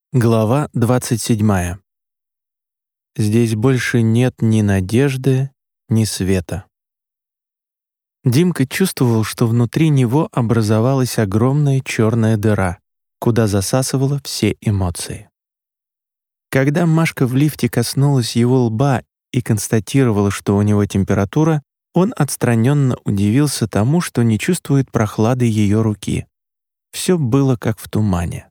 Глава 27. Здесь больше нет ни надежды, ни света. Димка чувствовал, что внутри него образовалась огромная черная дыра, куда засасывала все эмоции. Когда Машка в лифте коснулась его лба и констатировала, что у него температура, он отстраненно удивился тому, что не чувствует прохлады ее руки. Все было как в тумане.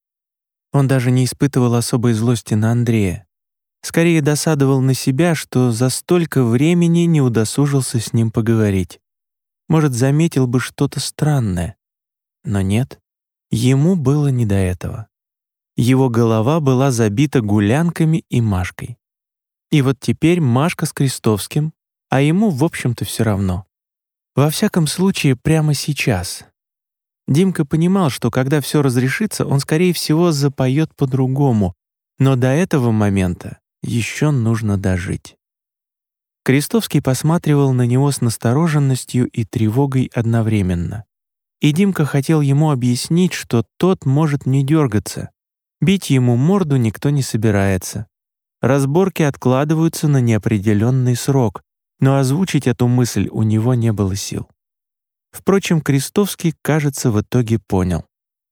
Он даже не испытывал особой злости на Андрея. Скорее досадовал на себя, что за столько времени не удосужился с ним поговорить. Может, заметил бы что-то странное. Но нет, ему было не до этого. Его голова была забита гулянками и Машкой. И вот теперь Машка с Крестовским, а ему, в общем-то, все равно. Во всяком случае, прямо сейчас. Димка понимал, что когда все разрешится, он, скорее всего, запоет по-другому, но до этого момента еще нужно дожить. Крестовский посматривал на него с настороженностью и тревогой одновременно. И Димка хотел ему объяснить, что тот может не дергаться. Бить ему морду никто не собирается. Разборки откладываются на неопределенный срок, но озвучить эту мысль у него не было сил. Впрочем, Крестовский, кажется, в итоге понял.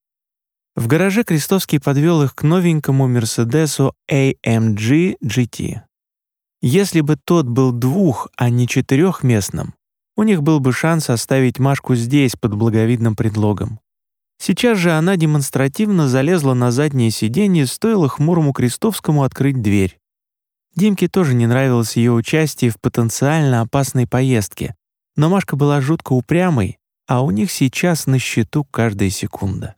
В гараже Крестовский подвел их к новенькому Мерседесу AMG GT. Если бы тот был а не четырехместным, у них был бы шанс оставить Машку здесь под благовидным предлогом. Сейчас же она демонстративно залезла на заднее сиденье, стоило хмурому Крестовскому открыть дверь. Димке тоже не нравилось ее участие в потенциально опасной поездке, но Машка была жутко упрямой, а у них сейчас на счету каждая секунда.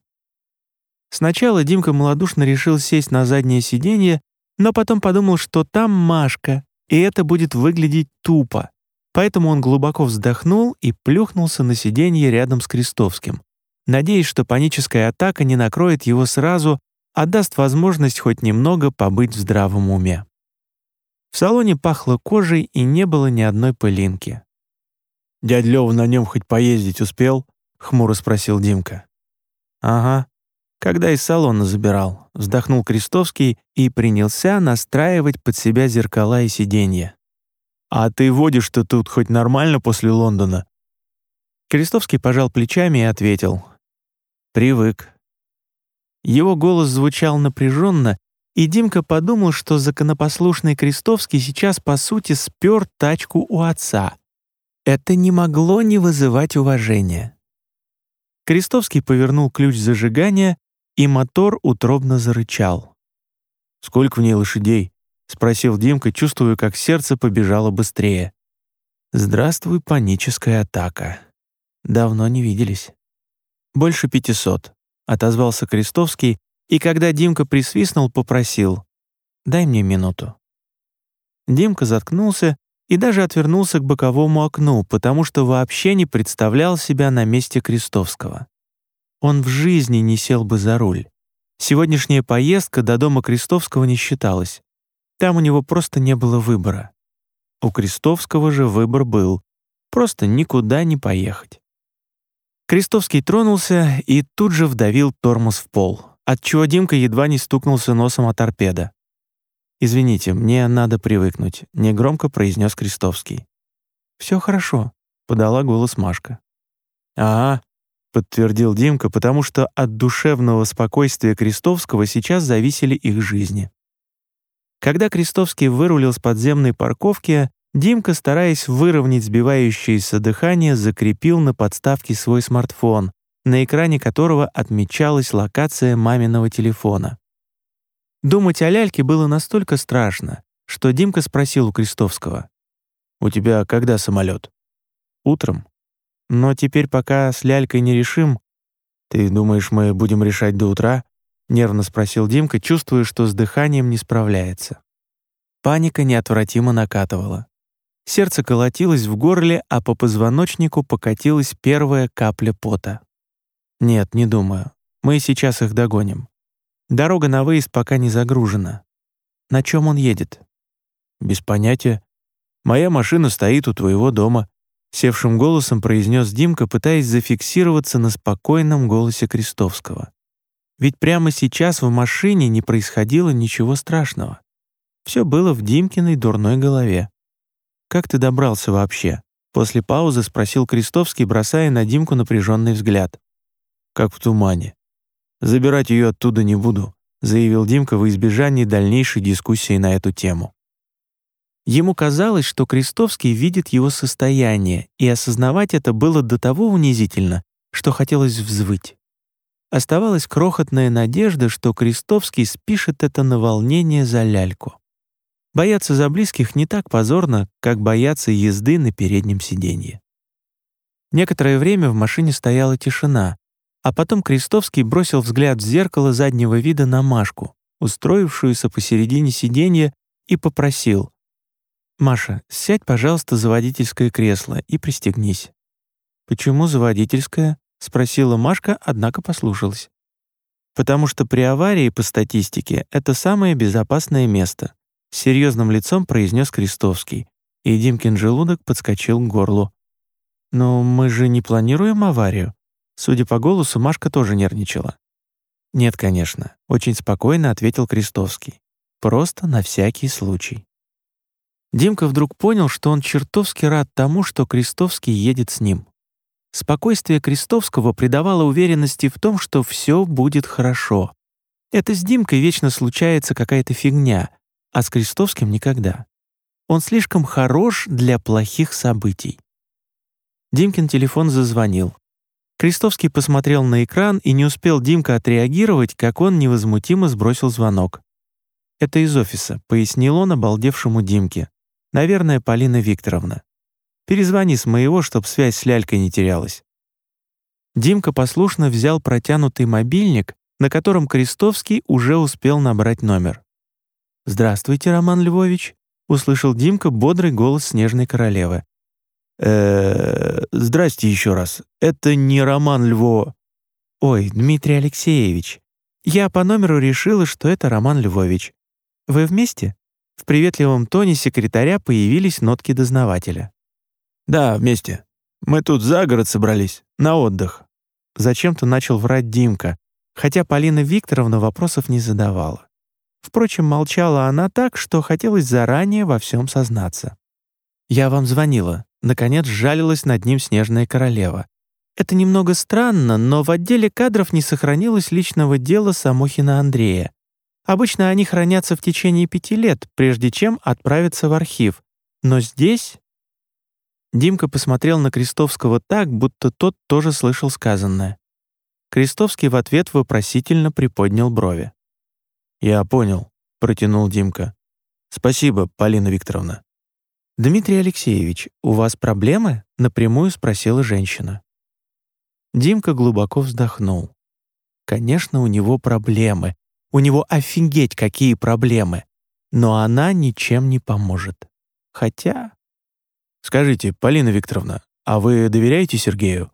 Сначала Димка малодушно решил сесть на заднее сиденье, но потом подумал, что там Машка, и это будет выглядеть тупо. Поэтому он глубоко вздохнул и плюхнулся на сиденье рядом с Крестовским, надеясь, что паническая атака не накроет его сразу, а даст возможность хоть немного побыть в здравом уме. В салоне пахло кожей и не было ни одной пылинки. «Дядь Лёва на нем хоть поездить успел?» — хмуро спросил Димка. «Ага, когда из салона забирал», — вздохнул Крестовский и принялся настраивать под себя зеркала и сиденья. «А ты водишь-то тут хоть нормально после Лондона?» Крестовский пожал плечами и ответил. «Привык». Его голос звучал напряженно, и Димка подумал, что законопослушный Крестовский сейчас, по сути, спер тачку у отца. Это не могло не вызывать уважения. Крестовский повернул ключ зажигания, и мотор утробно зарычал. «Сколько в ней лошадей?» — спросил Димка, чувствуя, как сердце побежало быстрее. «Здравствуй, паническая атака. Давно не виделись». «Больше 500», — отозвался Крестовский, и когда Димка присвистнул, попросил: «Дай мне минуту». Димка заткнулся и даже отвернулся к боковому окну, потому что вообще не представлял себя на месте Крестовского. Он в жизни не сел бы за руль. Сегодняшняя поездка до дома Крестовского не считалась. Там у него просто не было выбора. У Крестовского же выбор был — просто никуда не поехать. Крестовский тронулся и тут же вдавил тормоз в пол, отчего Димка едва не стукнулся носом о торпедо. «Извините, мне надо привыкнуть», — негромко произнес Крестовский. «Все хорошо», — подала голос Машка. «Ага», — подтвердил Димка, потому что от душевного спокойствия Крестовского сейчас зависели их жизни. Когда Крестовский вырулил с подземной парковки, Димка, стараясь выровнять сбивающееся дыхание, закрепил на подставке свой смартфон, на экране которого отмечалась локация маминого телефона. Думать о ляльке было настолько страшно, что Димка спросил у Крестовского: «У тебя когда самолет?» «Утром. Но теперь пока с лялькой не решим». «Ты думаешь, мы будем решать до утра?» — нервно спросил Димка, чувствуя, что с дыханием не справляется. Паника неотвратимо накатывала. Сердце колотилось в горле, а по позвоночнику покатилась первая капля пота. «Нет, не думаю. Мы сейчас их догоним. Дорога на выезд пока не загружена. На чем он едет?» «Без понятия. Моя машина стоит у твоего дома», — севшим голосом произнес Димка, пытаясь зафиксироваться на спокойном голосе Крестовского. Ведь прямо сейчас в машине не происходило ничего страшного. Все было в Димкиной дурной голове. «Как ты добрался вообще?» После паузы спросил Крестовский, бросая на Димку напряженный взгляд. «Как в тумане. Забирать ее оттуда не буду», заявил Димка во избежание дальнейшей дискуссии на эту тему. Ему казалось, что Крестовский видит его состояние, и осознавать это было до того унизительно, что хотелось взвыть. Оставалась крохотная надежда, что Крестовский спишет это на волнение за ляльку. Бояться за близких не так позорно, как бояться езды на переднем сиденье. Некоторое время в машине стояла тишина, а потом Крестовский бросил взгляд в зеркало заднего вида на Машку, устроившуюся посередине сиденья, и попросил: «Маша, сядь, пожалуйста, за водительское кресло и пристегнись». «Почему за водительское?» — спросила Машка, однако послушалась. «Потому что при аварии, по статистике, это самое безопасное место», — с серьезным лицом произнес Крестовский, и Димкин желудок подскочил к горлу. «Но мы же не планируем аварию». Судя по голосу, Машка тоже нервничала. «Нет, конечно», — очень спокойно ответил Крестовский. «Просто на всякий случай». Димка вдруг понял, что он чертовски рад тому, что Крестовский едет с ним. Спокойствие Крестовского придавало уверенности в том, что все будет хорошо. Это с Димкой вечно случается какая-то фигня, а с Крестовским никогда. Он слишком хорош для плохих событий. Димкин телефон зазвонил. Крестовский посмотрел на экран, и не успел Димка отреагировать, как он невозмутимо сбросил звонок. «Это из офиса», — пояснил он обалдевшему Димке. «Наверное, Полина Викторовна. Перезвони с моего, чтоб связь с лялькой не терялась». Димка послушно взял протянутый мобильник, на котором Крестовский уже успел набрать номер. «Здравствуйте, Роман Львович», — услышал Димка бодрый голос Снежной Королевы. Здрасте еще раз. Это не Роман Льво...» «Ой, Дмитрий Алексеевич, я по номеру решила, что это Роман Львович. Вы вместе?» В приветливом тоне секретаря появились нотки дознавателя. «Да, вместе. Мы тут за город собрались, на отдых». Зачем-то начал врать Димка, хотя Полина Викторовна вопросов не задавала. Впрочем, молчала она так, что хотелось заранее во всем сознаться. «Я вам звонила», — наконец сжалилась над ним Снежная Королева. «Это немного странно, но в отделе кадров не сохранилось личного дела Самохина Андрея. Обычно они хранятся в течение 5 лет, прежде чем отправиться в архив. Но здесь...» Димка посмотрел на Крестовского так, будто тот тоже слышал сказанное. Крестовский в ответ вопросительно приподнял брови. «Я понял», — протянул Димка. «Спасибо, Полина Викторовна». «Дмитрий Алексеевич, у вас проблемы?» — напрямую спросила женщина. Димка глубоко вздохнул. Конечно, у него проблемы. У него офигеть какие проблемы. Но она ничем не поможет. Хотя... «Скажите, Полина Викторовна, а вы доверяете Сергею?»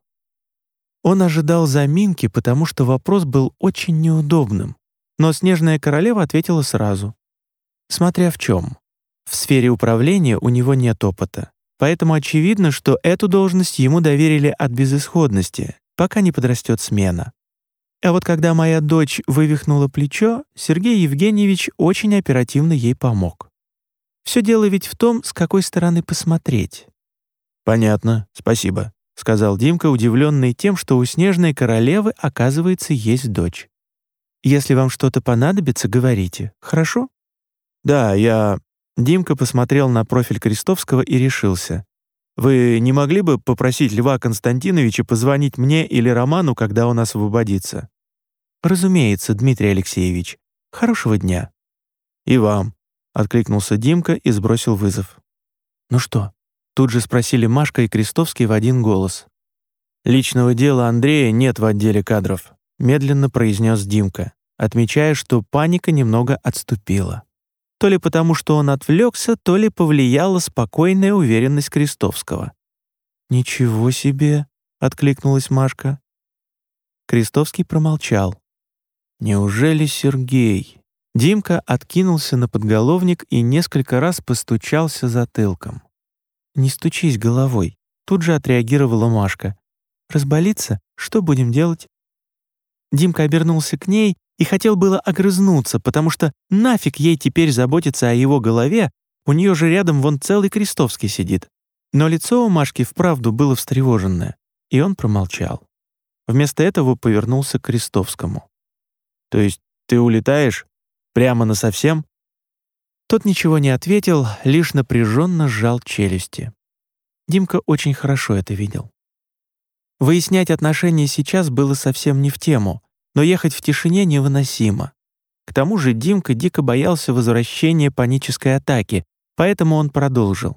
Он ожидал заминки, потому что вопрос был очень неудобным. Но Снежная Королева ответила сразу. Смотря в чем. В сфере управления у него нет опыта. Поэтому очевидно, что эту должность ему доверили от безысходности, пока не подрастет смена. А вот когда моя дочь вывихнула плечо, Сергей Евгеньевич очень оперативно ей помог. Все дело ведь в том, с какой стороны посмотреть. «Понятно, спасибо», — сказал Димка, удивленный тем, что у Снежной Королевы, оказывается, есть дочь. «Если вам что-то понадобится, говорите, хорошо?» «Да, я...» Димка посмотрел на профиль Крестовского и решился. «Вы не могли бы попросить Льва Константиновича позвонить мне или Роману, когда он освободится?» «Разумеется, Дмитрий Алексеевич. Хорошего дня». «И вам», — откликнулся Димка и сбросил вызов. «Ну что?» — тут же спросили Машка и Крестовский в один голос. «Личного дела Андрея нет в отделе кадров», — медленно произнес Димка, отмечая, что паника немного отступила. То ли потому, что он отвлекся, то ли повлияла спокойная уверенность Крестовского. «Ничего себе!» — откликнулась Машка. Крестовский промолчал. «Неужели Сергей?» Димка откинулся на подголовник и несколько раз постучался затылком. «Не стучись головой», — тут же отреагировала Машка. «Разболится? Что будем делать?» Димка обернулся к ней и хотел было огрызнуться, потому что нафиг ей теперь заботиться о его голове, у нее же рядом вон целый Крестовский сидит. Но лицо у Машки вправду было встревоженное, и он промолчал. Вместо этого повернулся к Крестовскому. «То есть ты улетаешь? Прямо насовсем?» Тот ничего не ответил, лишь напряженно сжал челюсти. Димка очень хорошо это видел. Выяснять отношения сейчас было совсем не в тему, но ехать в тишине невыносимо. К тому же Димка дико боялся возвращения панической атаки, поэтому он продолжил.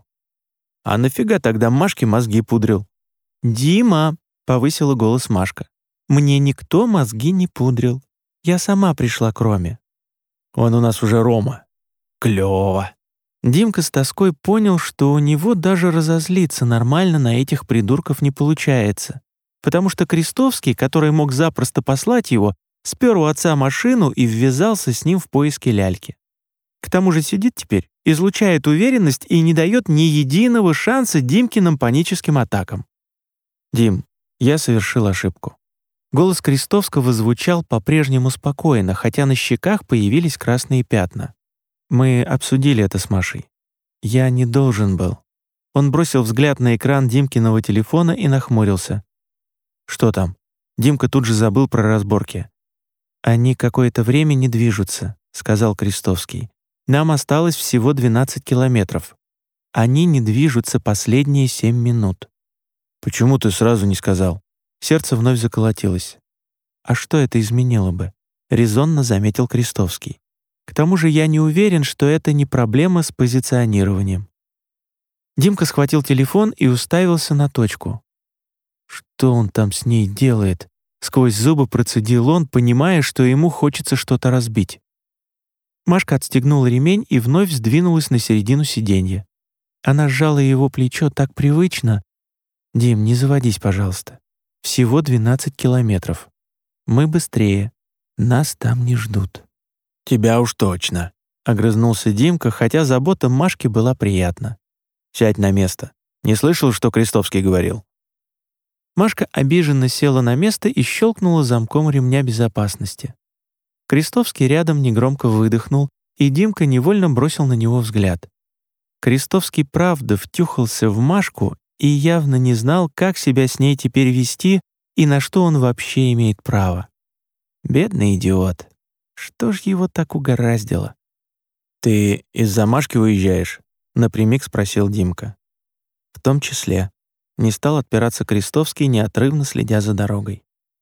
«А нафига тогда Машке мозги пудрил?» «Дима!» — повысила голос Машка. «Мне никто мозги не пудрил. Я сама пришла к Роме». «Он у нас уже Рома. Клёво!» Димка с тоской понял, что у него даже разозлиться нормально на этих придурков не получается, потому что Крестовский, который мог запросто послать его, спер у отца машину и ввязался с ним в поиски ляльки. К тому же сидит теперь, излучает уверенность и не дает ни единого шанса Димкиным паническим атакам. «Дим, я совершил ошибку». Голос Крестовского звучал по-прежнему спокойно, хотя на щеках появились красные пятна. Мы обсудили это с Машей. Я не должен был. Он бросил взгляд на экран Димкиного телефона и нахмурился. «Что там?» Димка тут же забыл про разборки. «Они какое-то время не движутся», — сказал Крестовский. «Нам осталось всего 12 километров. Они не движутся последние 7 минут». «Почему ты сразу не сказал?» Сердце вновь заколотилось. «А что это изменило бы?» — резонно заметил Крестовский. «К тому же я не уверен, что это не проблема с позиционированием». Димка схватил телефон и уставился на точку. «Что он там с ней делает?» — сквозь зубы процедил он, понимая, что ему хочется что-то разбить. Машка отстегнула ремень и вновь сдвинулась на середину сиденья. Она сжала его плечо так привычно. «Дим, не заводись, пожалуйста. Всего 12 километров. Мы быстрее. Нас там не ждут». «Тебя уж точно», — огрызнулся Димка, хотя забота Машки была приятна. «Сядь на место. Не слышал, что Крестовский говорил?» Машка обиженно села на место и щелкнула замком ремня безопасности. Крестовский рядом негромко выдохнул, и Димка невольно бросил на него взгляд. Крестовский правда втюхался в Машку и явно не знал, как себя с ней теперь вести и на что он вообще имеет право. Бедный идиот. Что ж его так угораздило? «Ты из-за Машки уезжаешь?» — напрямик спросил Димка. В том числе. Не стал отпираться Крестовский, неотрывно следя за дорогой.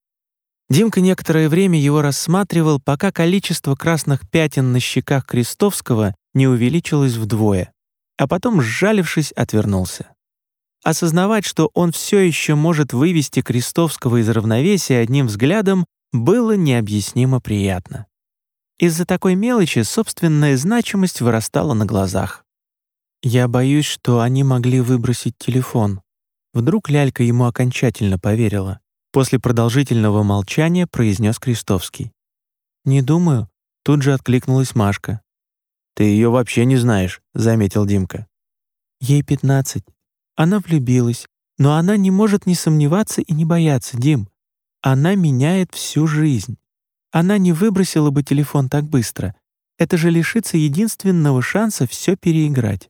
Димка некоторое время его рассматривал, пока количество красных пятен на щеках Крестовского не увеличилось вдвое, а потом, сжалившись, отвернулся. Осознавать, что он все еще может вывести Крестовского из равновесия одним взглядом, было необъяснимо приятно. Из-за такой мелочи собственная значимость вырастала на глазах. «Я боюсь, что они могли выбросить телефон». Вдруг лялька ему окончательно поверила. После продолжительного молчания произнес Крестовский. «Не думаю», — тут же откликнулась Машка. «Ты ее вообще не знаешь», — заметил Димка. «Ей 15. Она влюбилась, но она не может не сомневаться и не бояться, Дим. Она меняет всю жизнь. Она не выбросила бы телефон так быстро. Это же лишиться единственного шанса все переиграть».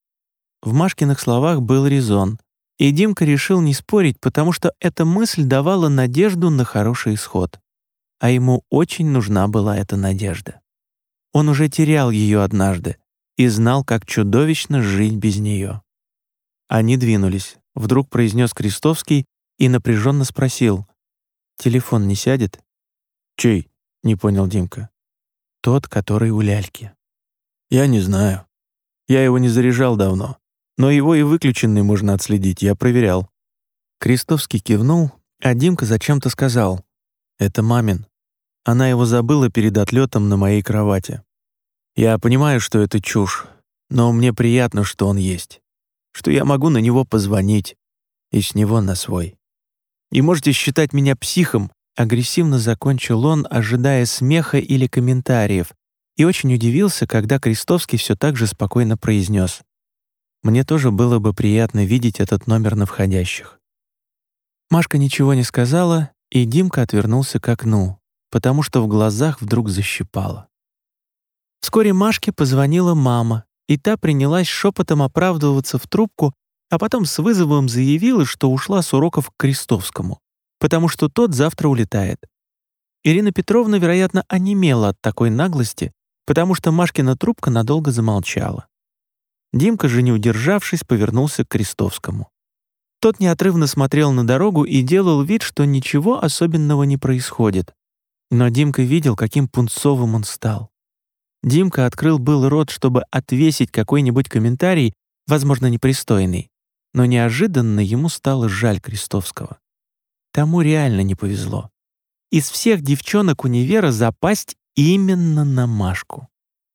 В Машкиных словах был резон, и Димка решил не спорить, потому что эта мысль давала надежду на хороший исход. А ему очень нужна была эта надежда. Он уже терял ее однажды и знал, как чудовищно жить без нее. Они двинулись. Вдруг произнес Крестовский и напряженно спросил: «Телефон не сядет?» «Чей?» — не понял Димка. «Тот, который у ляльки». «Я не знаю. Я его не заряжал давно. Но его и выключенный можно отследить, я проверял». Крестовский кивнул, а Димка зачем-то сказал: «Это мамин. Она его забыла перед отлетом на моей кровати. Я понимаю, что это чушь, но мне приятно, что он есть, что я могу на него позвонить, и с него на свой. И можете считать меня психом», — агрессивно закончил он, ожидая смеха или комментариев, и очень удивился, когда Крестовский все так же спокойно произнес: «Мне тоже было бы приятно видеть этот номер на входящих». Машка ничего не сказала, и Димка отвернулся к окну, потому что в глазах вдруг защипало. Вскоре Машке позвонила мама, и та принялась шепотом оправдываться в трубку, а потом с вызовом заявила, что ушла с уроков к Крестовскому, потому что тот завтра улетает. Ирина Петровна, вероятно, онемела от такой наглости, потому что Машкина трубка надолго замолчала. Димка же, не удержавшись, повернулся к Крестовскому. Тот неотрывно смотрел на дорогу и делал вид, что ничего особенного не происходит. Но Димка видел, каким пунцовым он стал. Димка открыл был рот, чтобы отвесить какой-нибудь комментарий, возможно, непристойный, но неожиданно ему стало жаль Крестовского. Тому реально не повезло. Из всех девчонок универа запасть именно на Машку.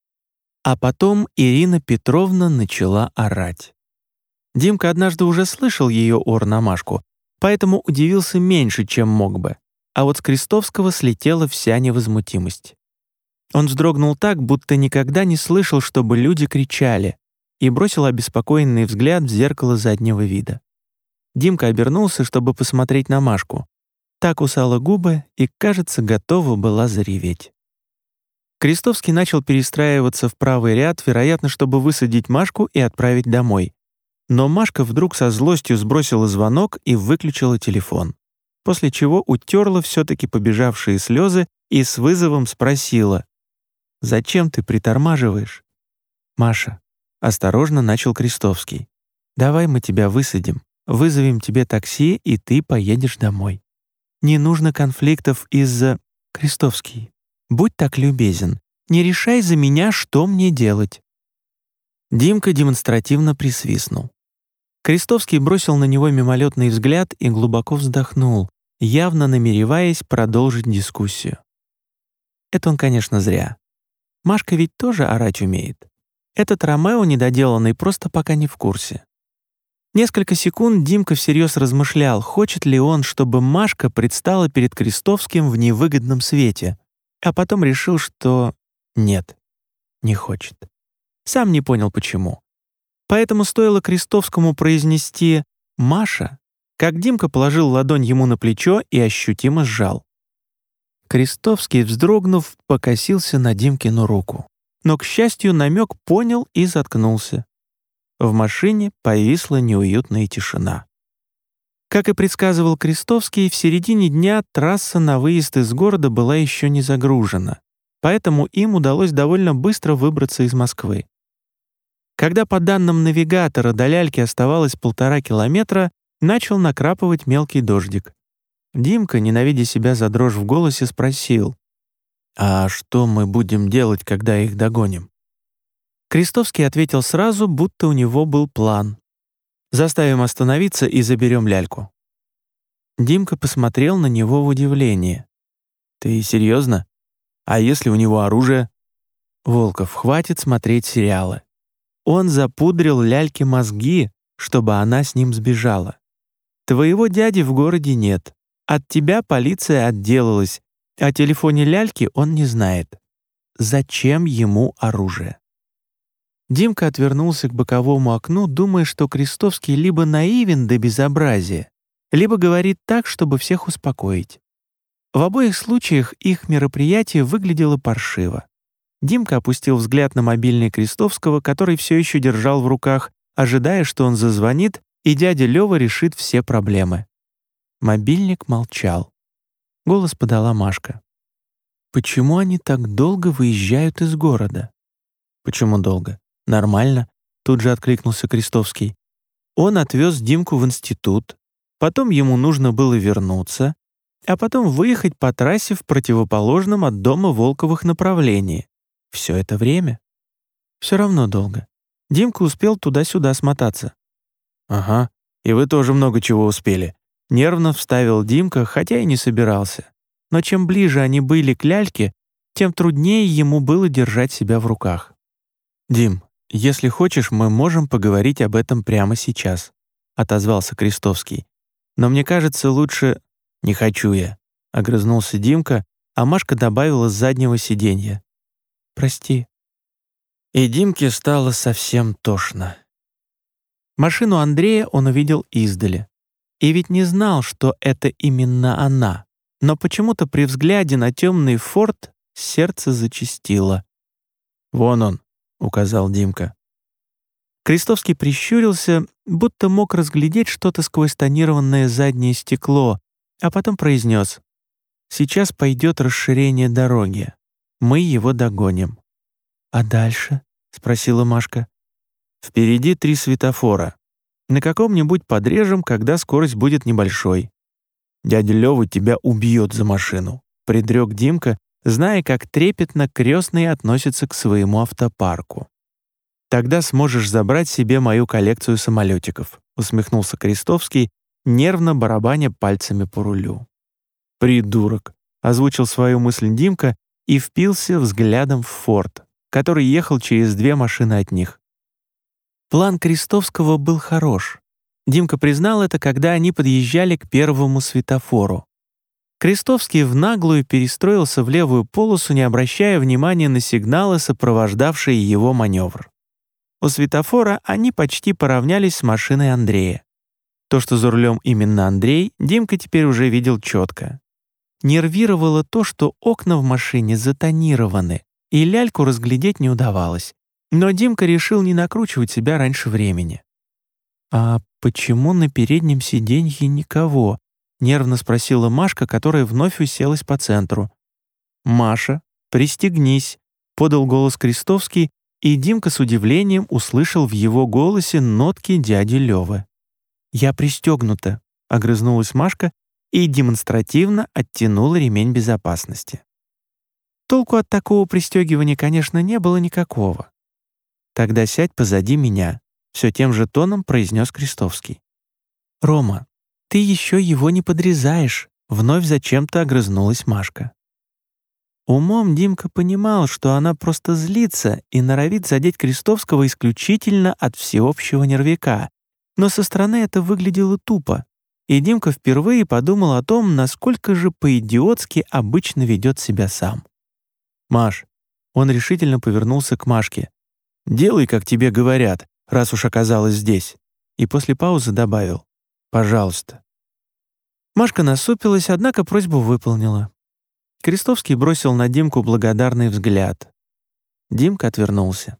А потом Ирина Петровна начала орать. Димка однажды уже слышал ее ор на Машку, поэтому удивился меньше, чем мог бы, а вот с Крестовского слетела вся невозмутимость. Он вздрогнул так, будто никогда не слышал, чтобы люди кричали, и бросил обеспокоенный взгляд в зеркало заднего вида. Димка обернулся, чтобы посмотреть на Машку. Та кусала губы и, кажется, готова была зареветь. Крестовский начал перестраиваться в правый ряд, вероятно, чтобы высадить Машку и отправить домой. Но Машка вдруг со злостью сбросила звонок и выключила телефон, после чего утерла все-таки побежавшие слезы и с вызовом спросила: «Зачем ты притормаживаешь?» «Маша», — осторожно начал Крестовский, «давай мы тебя высадим, вызовем тебе такси, и ты поедешь домой. Не нужно конфликтов из-за... Крестовский, будь так любезен, не решай за меня, что мне делать». Димка демонстративно присвистнул. Крестовский бросил на него мимолетный взгляд и глубоко вздохнул, явно намереваясь продолжить дискуссию. Это он, конечно, зря. Машка ведь тоже орать умеет. Этот Ромео недоделанный просто пока не в курсе. Несколько секунд Димка всерьез размышлял, хочет ли он, чтобы Машка предстала перед Крестовским в невыгодном свете, а потом решил, что нет, не хочет. Сам не понял, почему. Поэтому стоило Крестовскому произнести «Маша», как Димка положил ладонь ему на плечо и ощутимо сжал. Крестовский, вздрогнув, покосился на Димкину руку, но, к счастью, намек понял и заткнулся. В машине повисла неуютная тишина. Как и предсказывал Крестовский, в середине дня трасса на выезд из города была еще не загружена, поэтому им удалось довольно быстро выбраться из Москвы. Когда по данным навигатора до Ляльки оставалось 1,5 километра, начал накрапывать мелкий дождик. Димка, ненавидя себя за дрожь в голосе, спросил: «А что мы будем делать, когда их догоним?» Крестовский ответил сразу, будто у него был план. «Заставим остановиться и заберем Ляльку». Димка посмотрел на него в удивлении. «Ты серьезно? А если у него оружие?» «Волков, хватит смотреть сериалы. Он запудрил Ляльке мозги, чтобы она с ним сбежала. Твоего дяди в городе нет. От тебя полиция отделалась. О телефоне Ляльки он не знает. Зачем ему оружие?» Димка отвернулся к боковому окну, думая, что Крестовский либо наивен до безобразия, либо говорит так, чтобы всех успокоить. В обоих случаях их мероприятие выглядело паршиво. Димка опустил взгляд на мобильный Крестовского, который все еще держал в руках, ожидая, что он зазвонит, и дядя Лёва решит все проблемы. Мобильник молчал. Голос подала Машка. «Почему они так долго выезжают из города?» «Почему долго? Нормально», — тут же откликнулся Крестовский. Он отвез Димку в институт, потом ему нужно было вернуться, а потом выехать по трассе в противоположном от дома Волковых направлении. Все это время. Все равно долго. Димка успел туда-сюда смотаться. «Ага, и вы тоже много чего успели», — нервно вставил Димка, хотя и не собирался. Но чем ближе они были к Ляльке, тем труднее ему было держать себя в руках. «Дим, если хочешь, мы можем поговорить об этом прямо сейчас», — отозвался Крестовский. «Но мне кажется, лучше...» «Не хочу я», — огрызнулся Димка, а Машка добавила с заднего сиденья: «Прости». И Димке стало совсем тошно. Машину Андрея он увидел издали. И ведь не знал, что это именно она, но почему-то при взгляде на темный форт сердце зачастило. «Вон он», — указал Димка. Крестовский прищурился, будто мог разглядеть что-то сквозь тонированное заднее стекло, а потом произнес: «Сейчас пойдет расширение дороги. Мы его догоним». «А дальше?» — спросила Машка. «Впереди 3 светофора. На каком-нибудь подрежем, когда скорость будет небольшой. Дядя Лёва тебя убьет за машину», — предрек Димка, зная, как трепетно крестный относится к своему автопарку. «Тогда сможешь забрать себе мою коллекцию самолетиков», — усмехнулся Крестовский, нервно барабаня пальцами по рулю. «Придурок», — озвучил свою мысль Димка и впился взглядом в форт, который ехал через 2 машины от них. План Крестовского был хорош. Димка признал это, когда они подъезжали к первому светофору. Крестовский в наглую перестроился в левую полосу, не обращая внимания на сигналы, сопровождавшие его маневр. У светофора они почти поравнялись с машиной Андрея. То, что за рулем именно Андрей, Димка теперь уже видел четко. Нервировало то, что окна в машине затонированы, и ляльку разглядеть не удавалось. Но Димка решил не накручивать себя раньше времени. «А почему на переднем сиденье никого?» — нервно спросила Машка, которая вновь уселась по центру. «Маша, пристегнись», — подал голос Крестовский, и Димка с удивлением услышал в его голосе нотки дяди Лёвы. «Я пристегнута», — огрызнулась Машка и демонстративно оттянула ремень безопасности. Толку от такого пристегивания, конечно, не было никакого. «Тогда сядь позади меня», — все тем же тоном произнес Крестовский. «Рома, ты еще его не подрезаешь», — вновь зачем-то огрызнулась Машка. Умом Димка понимал, что она просто злится и норовит задеть Крестовского исключительно от всеобщего нервяка, но со стороны это выглядело тупо, и Димка впервые подумал о том, насколько же по-идиотски обычно ведет себя сам. «Маш», — он решительно повернулся к Машке, «делай, как тебе говорят, раз уж оказалась здесь», и после паузы добавил: «Пожалуйста». Машка насупилась, однако просьбу выполнила. Крестовский бросил на Димку благодарный взгляд. Димка отвернулся.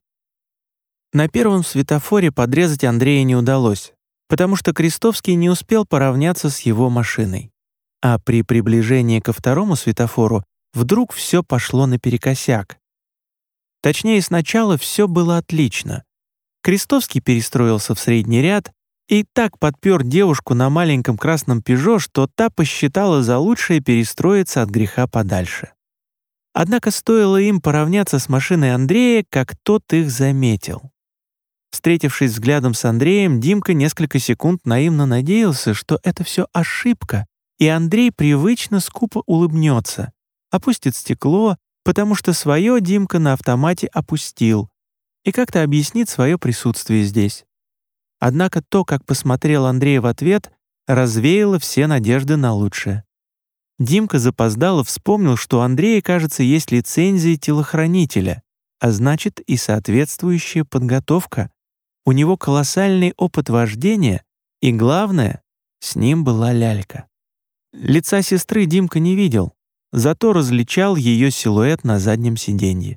На первом светофоре подрезать Андрея не удалось, потому что Крестовский не успел поравняться с его машиной. А при приближении ко второму светофору вдруг все пошло наперекосяк. Точнее, сначала все было отлично. Крестовский перестроился в средний ряд и так подпер девушку на маленьком красном «Пежо», что та посчитала за лучшее перестроиться от греха подальше. Однако стоило им поравняться с машиной Андрея, как тот их заметил. Встретившись взглядом с Андреем, Димка несколько секунд наивно надеялся, что это все ошибка, и Андрей привычно скупо улыбнется, опустит стекло, потому что свое Димка на автомате опустил, и как-то объяснит свое присутствие здесь. Однако то, как посмотрел Андрей в ответ, развеяло все надежды на лучшее. Димка запоздало вспомнил, что у Андрея, кажется, есть лицензия телохранителя, а значит и соответствующая подготовка. У него колоссальный опыт вождения, и главное, с ним была лялька. Лица сестры Димка не видел, зато различал ее силуэт на заднем сиденье.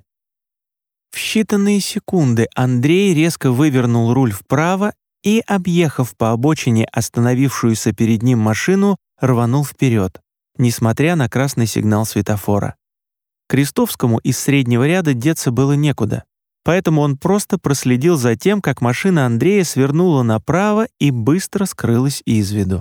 В считанные секунды Андрей резко вывернул руль вправо и, объехав по обочине остановившуюся перед ним машину, рванул вперед, несмотря на красный сигнал светофора. Крестовскому из среднего ряда деться было некуда, поэтому он просто проследил за тем, как машина Андрея свернула направо и быстро скрылась из виду.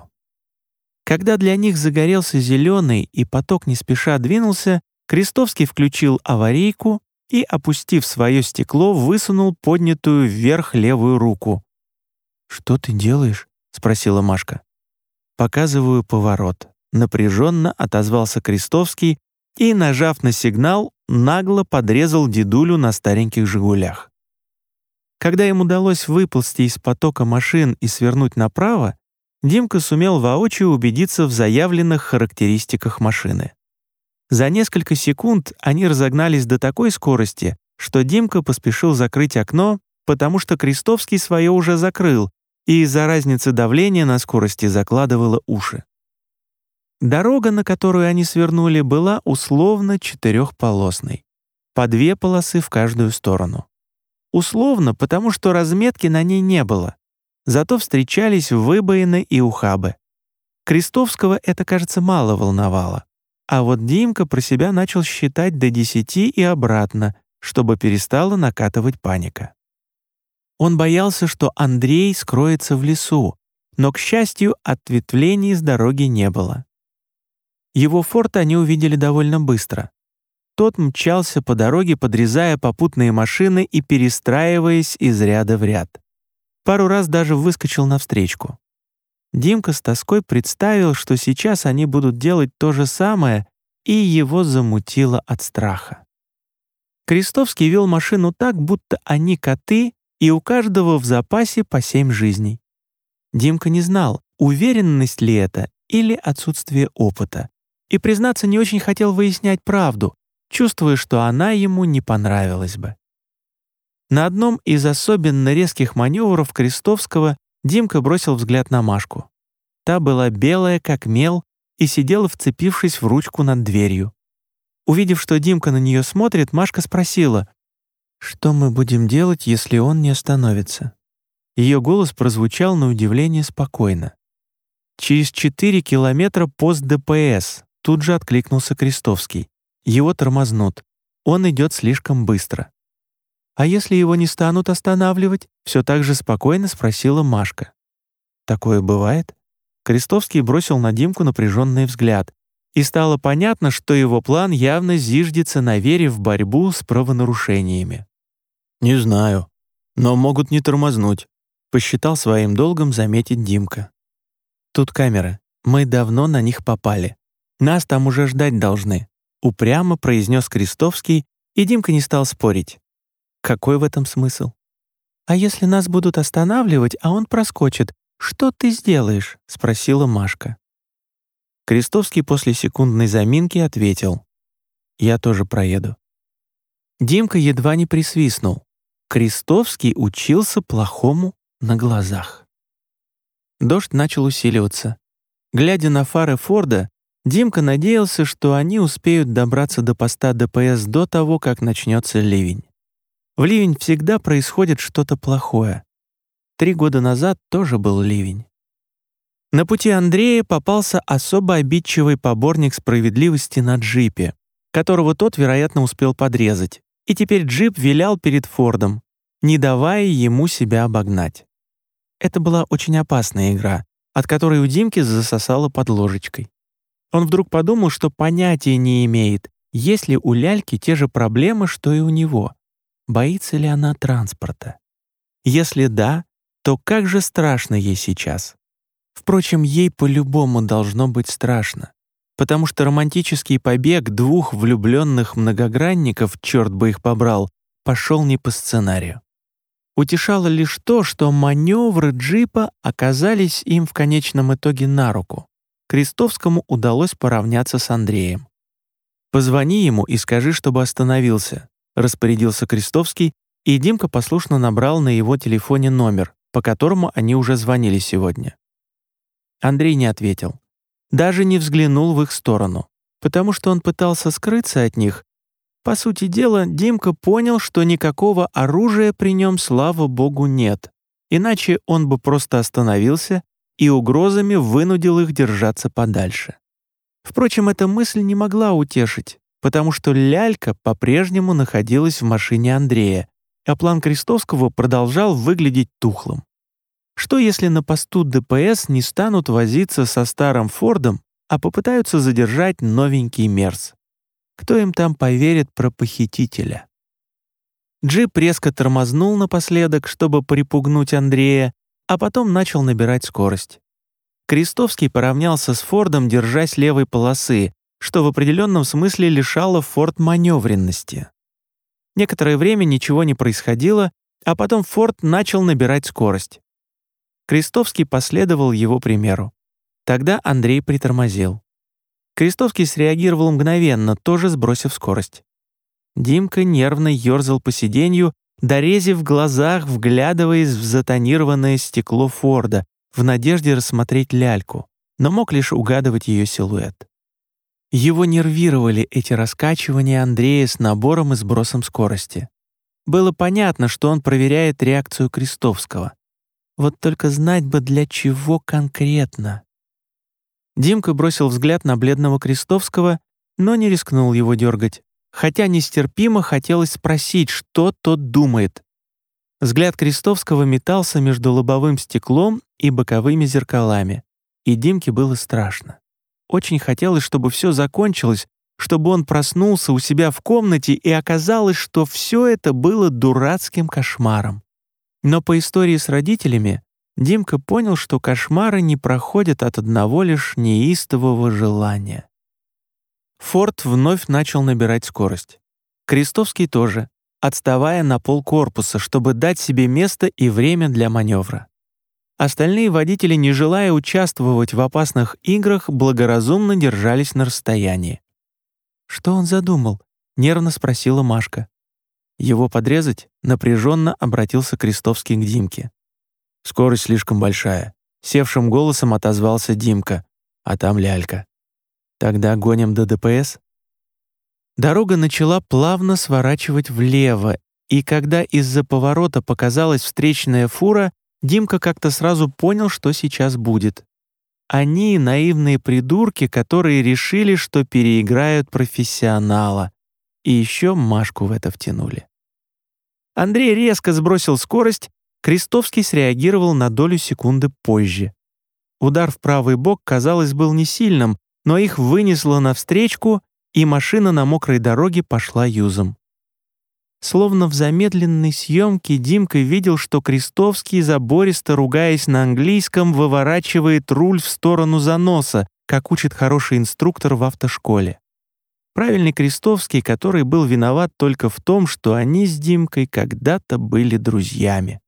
Когда для них загорелся зеленый и поток не спеша двинулся, Крестовский включил аварийку и, опустив свое стекло, высунул поднятую вверх левую руку. «Что ты делаешь?» — спросила Машка. «Показываю поворот», — напряженно отозвался Крестовский и, нажав на сигнал, нагло подрезал дедулю на стареньких «Жигулях». Когда им удалось выползти из потока машин и свернуть направо, Димка сумел воочию убедиться в заявленных характеристиках машины. За несколько секунд они разогнались до такой скорости, что Димка поспешил закрыть окно, потому что Крестовский свое уже закрыл и из-за разницы давления на скорости закладывало уши. Дорога, на которую они свернули, была условно четырехполосной, по 2 полосы в каждую сторону. Условно, потому что разметки на ней не было, зато встречались выбоины и ухабы. Крестовского это, кажется, мало волновало. А вот Димка про себя начал считать до 10 и обратно, чтобы перестала накатывать паника. Он боялся, что Андрей скроется в лесу, но, к счастью, ответвлений с дороги не было. Его «Форд» они увидели довольно быстро. Тот мчался по дороге, подрезая попутные машины и перестраиваясь из ряда в ряд. Пару раз даже выскочил навстречку. Димка с тоской представил, что сейчас они будут делать то же самое, и его замутило от страха. Крестовский вел машину так, будто они коты, и у каждого в запасе по 7 жизней. Димка не знал, уверенность ли это или отсутствие опыта, и, признаться, не очень хотел выяснять правду, чувствуя, что она ему не понравилась бы. На одном из особенно резких маневров Крестовского Димка бросил взгляд на Машку. Та была белая, как мел, и сидела, вцепившись в ручку над дверью. Увидев, что Димка на нее смотрит, Машка спросила: «Что мы будем делать, если он не остановится?» Ее голос прозвучал на удивление спокойно. «Через 4 километра пост ДПС», — тут же откликнулся Крестовский. «Его тормознут. Он идет слишком быстро». «А если его не станут останавливать?» — все так же спокойно спросила Машка. «Такое бывает?» Крестовский бросил на Димку напряженный взгляд, и стало понятно, что его план явно зиждется на вере в борьбу с правонарушениями. «Не знаю, но могут не тормознуть», — посчитал своим долгом заметить Димка. «Тут камеры. Мы давно на них попали. Нас там уже ждать должны», — упрямо произнес Крестовский, и Димка не стал спорить. Какой в этом смысл? «А если нас будут останавливать, а он проскочит, что ты сделаешь?» — спросила Машка. Крестовский после секундной заминки ответил: «Я тоже проеду». Димка едва не присвистнул. Крестовский учился плохому на глазах. Дождь начал усиливаться. Глядя на фары «Форда», Димка надеялся, что они успеют добраться до поста ДПС до того, как начнется ливень. В ливень всегда происходит что-то плохое. 3 года назад тоже был ливень. На пути Андрея попался особо обидчивый поборник справедливости на джипе, которого тот, вероятно, успел подрезать, и теперь джип вилял перед «Фордом», не давая ему себя обогнать. Это была очень опасная игра, от которой у Димки засосало под ложечкой. Он вдруг подумал, что понятия не имеет, есть ли у ляльки те же проблемы, что и у него. Боится ли она транспорта? Если да, то как же страшно ей сейчас? Впрочем, ей по-любому должно быть страшно, потому что романтический побег 2 влюбленных многогранников, черт бы их побрал, пошел не по сценарию. Утешало лишь то, что маневры джипа оказались им в конечном итоге на руку. Крестовскому удалось поравняться с Андреем. «Позвони ему и скажи, чтобы остановился», — распорядился Крестовский, и Димка послушно набрал на его телефоне номер, по которому они уже звонили сегодня. Андрей не ответил. Даже не взглянул в их сторону, потому что он пытался скрыться от них. По сути дела, Димка понял, что никакого оружия при нем, слава богу, нет. Иначе он бы просто остановился и угрозами вынудил их держаться подальше. Впрочем, эта мысль не могла утешить, потому что лялька по-прежнему находилась в машине Андрея, а план Крестовского продолжал выглядеть тухлым. Что если на посту ДПС не станут возиться со старым «Фордом», а попытаются задержать новенький «Мерс»? Кто им там поверит про похитителя? Джип резко тормознул напоследок, чтобы припугнуть Андрея, а потом начал набирать скорость. Крестовский поравнялся с «Фордом», держась левой полосы, что в определенном смысле лишало «Форд» маневренности. Некоторое время ничего не происходило, а потом «Форд» начал набирать скорость. Крестовский последовал его примеру. Тогда Андрей притормозил. Крестовский среагировал мгновенно, тоже сбросив скорость. Димка нервно ёрзал по сиденью, дорезив в глазах, вглядываясь в затонированное стекло «Форда», в надежде рассмотреть ляльку. но мог лишь угадывать ее силуэт. Его нервировали эти раскачивания Андрея с набором и сбросом скорости. Было понятно, что он проверяет реакцию Крестовского. Вот только знать бы, для чего конкретно. Димка бросил взгляд на бледного Крестовского, но не рискнул его дергать, хотя нестерпимо хотелось спросить, что тот думает. Взгляд Крестовского метался между лобовым стеклом и боковыми зеркалами, и Димке было страшно. Очень хотелось, чтобы все закончилось, чтобы он проснулся у себя в комнате и оказалось, что все это было дурацким кошмаром. Но по истории с родителями Димка понял, что кошмары не проходят от одного лишь неистового желания. Форд вновь начал набирать скорость. Крестовский тоже, отставая на полкорпуса, чтобы дать себе место и время для маневра. Остальные водители, не желая участвовать в опасных играх, благоразумно держались на расстоянии. «Что он задумал?» — нервно спросила Машка. «Его подрезать?» — напряженно обратился Крестовский к Димке. «Скорость слишком большая», — севшим голосом отозвался Димка. «А там лялька». «Тогда гоним до ДПС?» Дорога начала плавно сворачивать влево, и когда из-за поворота показалась встречная фура, Димка как-то сразу понял, что сейчас будет. Они — наивные придурки, которые решили, что переиграют профессионала, и еще Машку в это втянули. Андрей резко сбросил скорость, Крестовский среагировал на долю секунды позже. Удар в правый бок, казалось, был не сильным, но их вынесло навстречку, и машина на мокрой дороге пошла юзом. Словно в замедленной съемке Димка видел, что Крестовский, забористо ругаясь на английском, выворачивает руль в сторону заноса, как учит хороший инструктор в автошколе. Правильный Крестовский, который был виноват только в том, что они с Димкой когда-то были друзьями.